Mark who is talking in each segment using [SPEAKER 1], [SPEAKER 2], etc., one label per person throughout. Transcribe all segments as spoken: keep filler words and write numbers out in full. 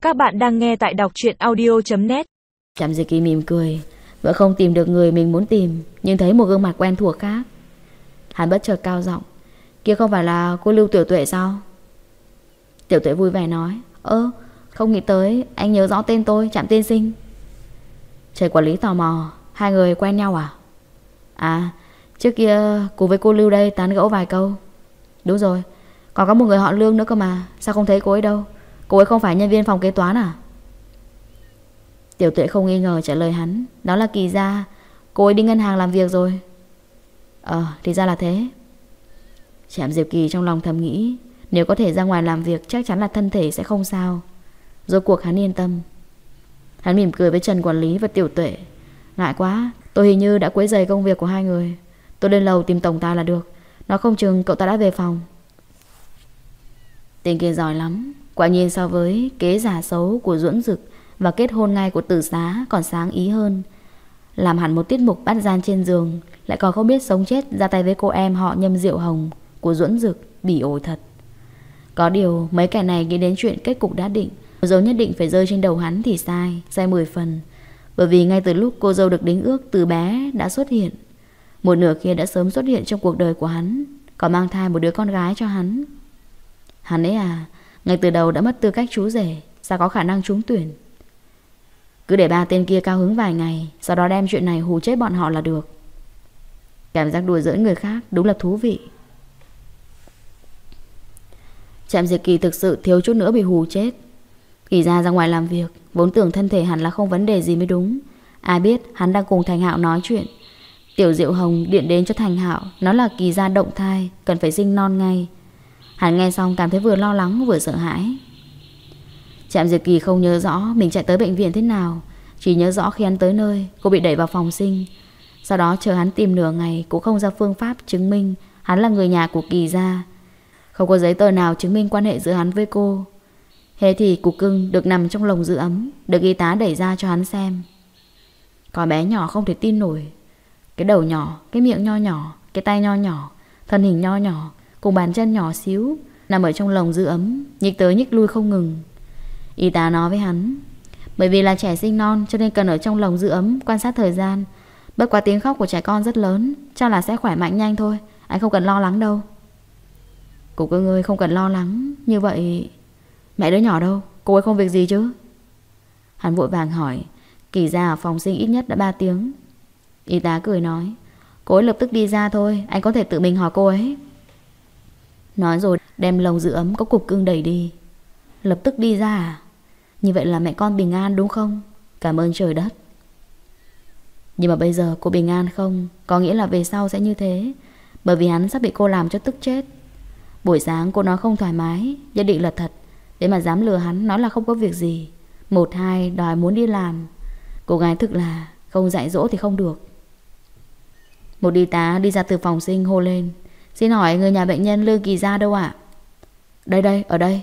[SPEAKER 1] Các bạn đang nghe tại đọc truyện audio chấm net.
[SPEAKER 2] Trạm Diệt Kỳ mỉm cười, vẫn không tìm được người mình muốn tìm, nhưng thấy một gương mặt quen thuộc khác. Hắn bất chợt cao giọng: kia không phải là cô Lưu Tiểu Tuệ sao? Tiểu Tuệ vui vẻ nói: ơ, không nghĩ tới anh nhớ rõ tên tôi, Trạm tiên sinh. Trần quản lý tò mò: hai người quen nhau à? À, trước kia cùng với cô Lưu đây tán gẫu vài câu. Đúng rồi, còn có một người họ Lương nữa cơ mà, sao không thấy cô ấy đâu? Cô ấy không phải nhân viên phòng kế toán à? Tiểu Tuệ không nghi ngờ trả lời hắn: đó là Kỳ Gia, cô ấy đi ngân hàng làm việc rồi. Ờ, thì ra là thế. Trạm Diệp Kỳ trong lòng thầm nghĩ, nếu có thể ra ngoài làm việc chắc chắn là thân thể sẽ không sao. Rốt cuộc hắn yên tâm. Hắn mỉm cười với Trần quản lý và Tiểu Tuệ: ngại quá, tôi hình như đã quấy rầy công việc của hai người. Tôi lên lầu tìm tổng tài là được, nó không chừng cậu ta đã về phòng. Tên kia giỏi lắm, quả nhiên so với kế giả xấu của Duẫn Dực và kết hôn ngay của Tử Xá còn sáng ý hơn. Làm hẳn một tiết mục bắt gian trên giường, lại còn không biết sống chết ra tay với cô em họ Nhâm Diệu Hồng của Duẫn Dực, bỉ ổi thật. Có điều mấy kẻ này nghĩ đến chuyện kết cục đã định, cô dâu nhất định phải rơi trên đầu hắn thì sai, sai mười phần. Bởi vì ngay từ lúc cô dâu được đính ước từ bé đã xuất hiện, một nửa kia đã sớm xuất hiện trong cuộc đời của hắn, còn mang thai một đứa con gái cho hắn. Hắn ấy à, ngay từ đầu đã mất tư cách chú rể, sao có khả năng trúng tuyển. Cứ để ba tên kia cao hứng vài ngày, sau đó đem chuyện này hù chết bọn họ là được. Cảm giác đùa giỡn người khác đúng là thú vị. Trạm Diệt Kỳ thực sự thiếu chút nữa bị hù chết. Kỳ ra ra ngoài làm việc, vốn tưởng thân thể hẳn là không vấn đề gì mới đúng. Ai biết hắn đang cùng Thành Hạo nói chuyện. Tiểu Diệu Hồng điện đến cho Thành Hạo, nói là Kỳ ra động thai, cần phải sinh non ngay. Hắn nghe xong cảm thấy vừa lo lắng vừa sợ hãi. Trạm Diệt Kỳ không nhớ rõ mình chạy tới bệnh viện thế nào, chỉ nhớ rõ khi hắn tới nơi, cô bị đẩy vào phòng sinh. Sau đó chờ hắn tìm nửa ngày cũng không ra phương pháp chứng minh hắn là người nhà của Kỳ gia. Không có giấy tờ nào chứng minh quan hệ giữa hắn với cô. Thế thì cục cưng được nằm trong lồng giữ ấm, được y tá đẩy ra cho hắn xem. Con bé nhỏ không thể tin nổi. Cái đầu nhỏ, cái miệng nho nhỏ, cái tay nho nhỏ, thân hình nho nhỏ, cùng bàn chân nhỏ xíu, nằm ở trong lồng giữ ấm, nhích tới nhích lui không ngừng. Y tá nói với hắn, bởi vì là trẻ sinh non cho nên cần ở trong lồng giữ ấm quan sát thời gian. Bất quá tiếng khóc của trẻ con rất lớn, chắc là sẽ khỏe mạnh nhanh thôi, anh không cần lo lắng đâu. Cục cưng ơi, không cần lo lắng. Như vậy mẹ đứa nhỏ đâu, cô ấy không việc gì chứ? Hắn vội vàng hỏi. Kỳ ra ở phòng sinh ít nhất đã ba tiếng. Y tá cười nói, cô ấy lập tức đi ra thôi, anh có thể tự mình hỏi cô ấy. Nói rồi đem lồng giữ ấm có cục cưng đẩy đi. Lập tức đi ra à? Như vậy là mẹ con bình an đúng không? Cảm ơn trời đất. Nhưng mà bây giờ cô bình an không, có nghĩa là về sau sẽ như thế. Bởi vì hắn sắp bị cô làm cho tức chết. Buổi sáng cô nói không thoải mái, nhất định là thật. Để mà dám lừa hắn nói là không có việc gì. Một hai đòi muốn đi làm. Cô gái thực là không dạy dỗ thì không được. Một y tá đi ra từ phòng sinh hô lên, xin hỏi người nhà bệnh nhân Lương Kỳ Gia đâu ạ? Đây đây, ở đây.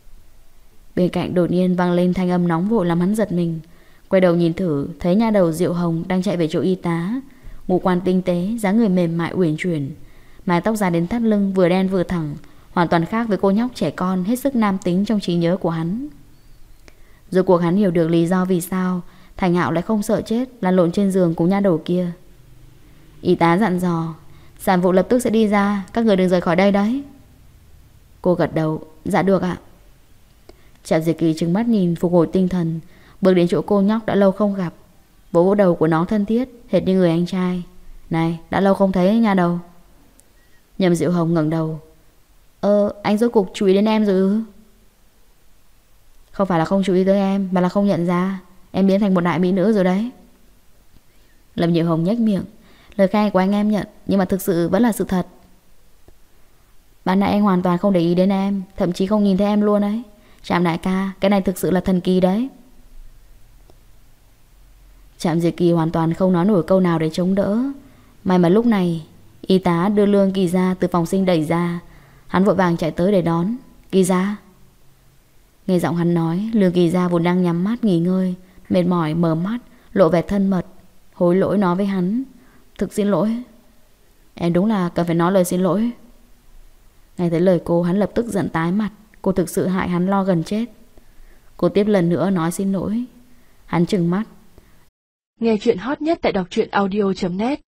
[SPEAKER 2] Bên cạnh đột nhiên vang lên thanh âm nóng vội làm hắn giật mình. Quay đầu nhìn thử, thấy nha đầu Diệu Hồng đang chạy về chỗ y tá. Ngũ quan tinh tế, dáng người mềm mại uyển chuyển, mái tóc dài đến thắt lưng, vừa đen vừa thẳng, hoàn toàn khác với cô nhóc trẻ con hết sức nam tính trong trí nhớ của hắn. Rồi cuộc hắn hiểu được lý do vì sao Thành Hạo lại không sợ chết lăn lộn trên giường cùng nha đầu kia. Y tá dặn dò, sản phụ lập tức sẽ đi ra, các người đừng rời khỏi đây đấy. Cô gật đầu, dạ được ạ. Trạm Diệt Kỳ trừng mắt nhìn phục hồi tinh thần, bước đến chỗ cô nhóc đã lâu không gặp, vỗ vỗ đầu của nó thân thiết, hệt như người anh trai. Này, đã lâu không thấy nha đầu. Nhâm Diệu Hồng ngẩng đầu. Ơ, anh rốt cuộc chú ý đến em rồi ư? Không phải là không chú ý tới em, mà là không nhận ra em biến thành một đại mỹ nữ rồi đấy. Lâm Diệu Hồng nhếch miệng. Lời khai của anh em nhận, nhưng mà thực sự vẫn là sự thật. Ban nãy anh hoàn toàn không để ý đến em, thậm chí không nhìn thấy em luôn đấy. Trạm đại ca, cái này thực sự là thần kỳ đấy. Trạm Diệt Kỳ hoàn toàn không nói nổi câu nào để chống đỡ. May mà lúc này y tá đưa Lương Kỳ Gia từ phòng sinh đẩy ra. Hắn vội vàng chạy tới để đón. Kỳ Gia. Nghe giọng hắn nói, Lương Kỳ Gia vốn đang nhắm mắt nghỉ ngơi, mệt mỏi mở mắt, lộ vẻ thân mật, hối lỗi nói với hắn, thực xin lỗi. Em đúng là cần phải nói lời xin lỗi. Nghe thấy lời cô, hắn lập tức giận tái mặt. Cô thực sự hại hắn lo gần chết. Cô tiếp lần nữa nói xin lỗi. Hắn trừng mắt.
[SPEAKER 1] Nghe chuyện hot nhất tại đọc truyện audio chấm net.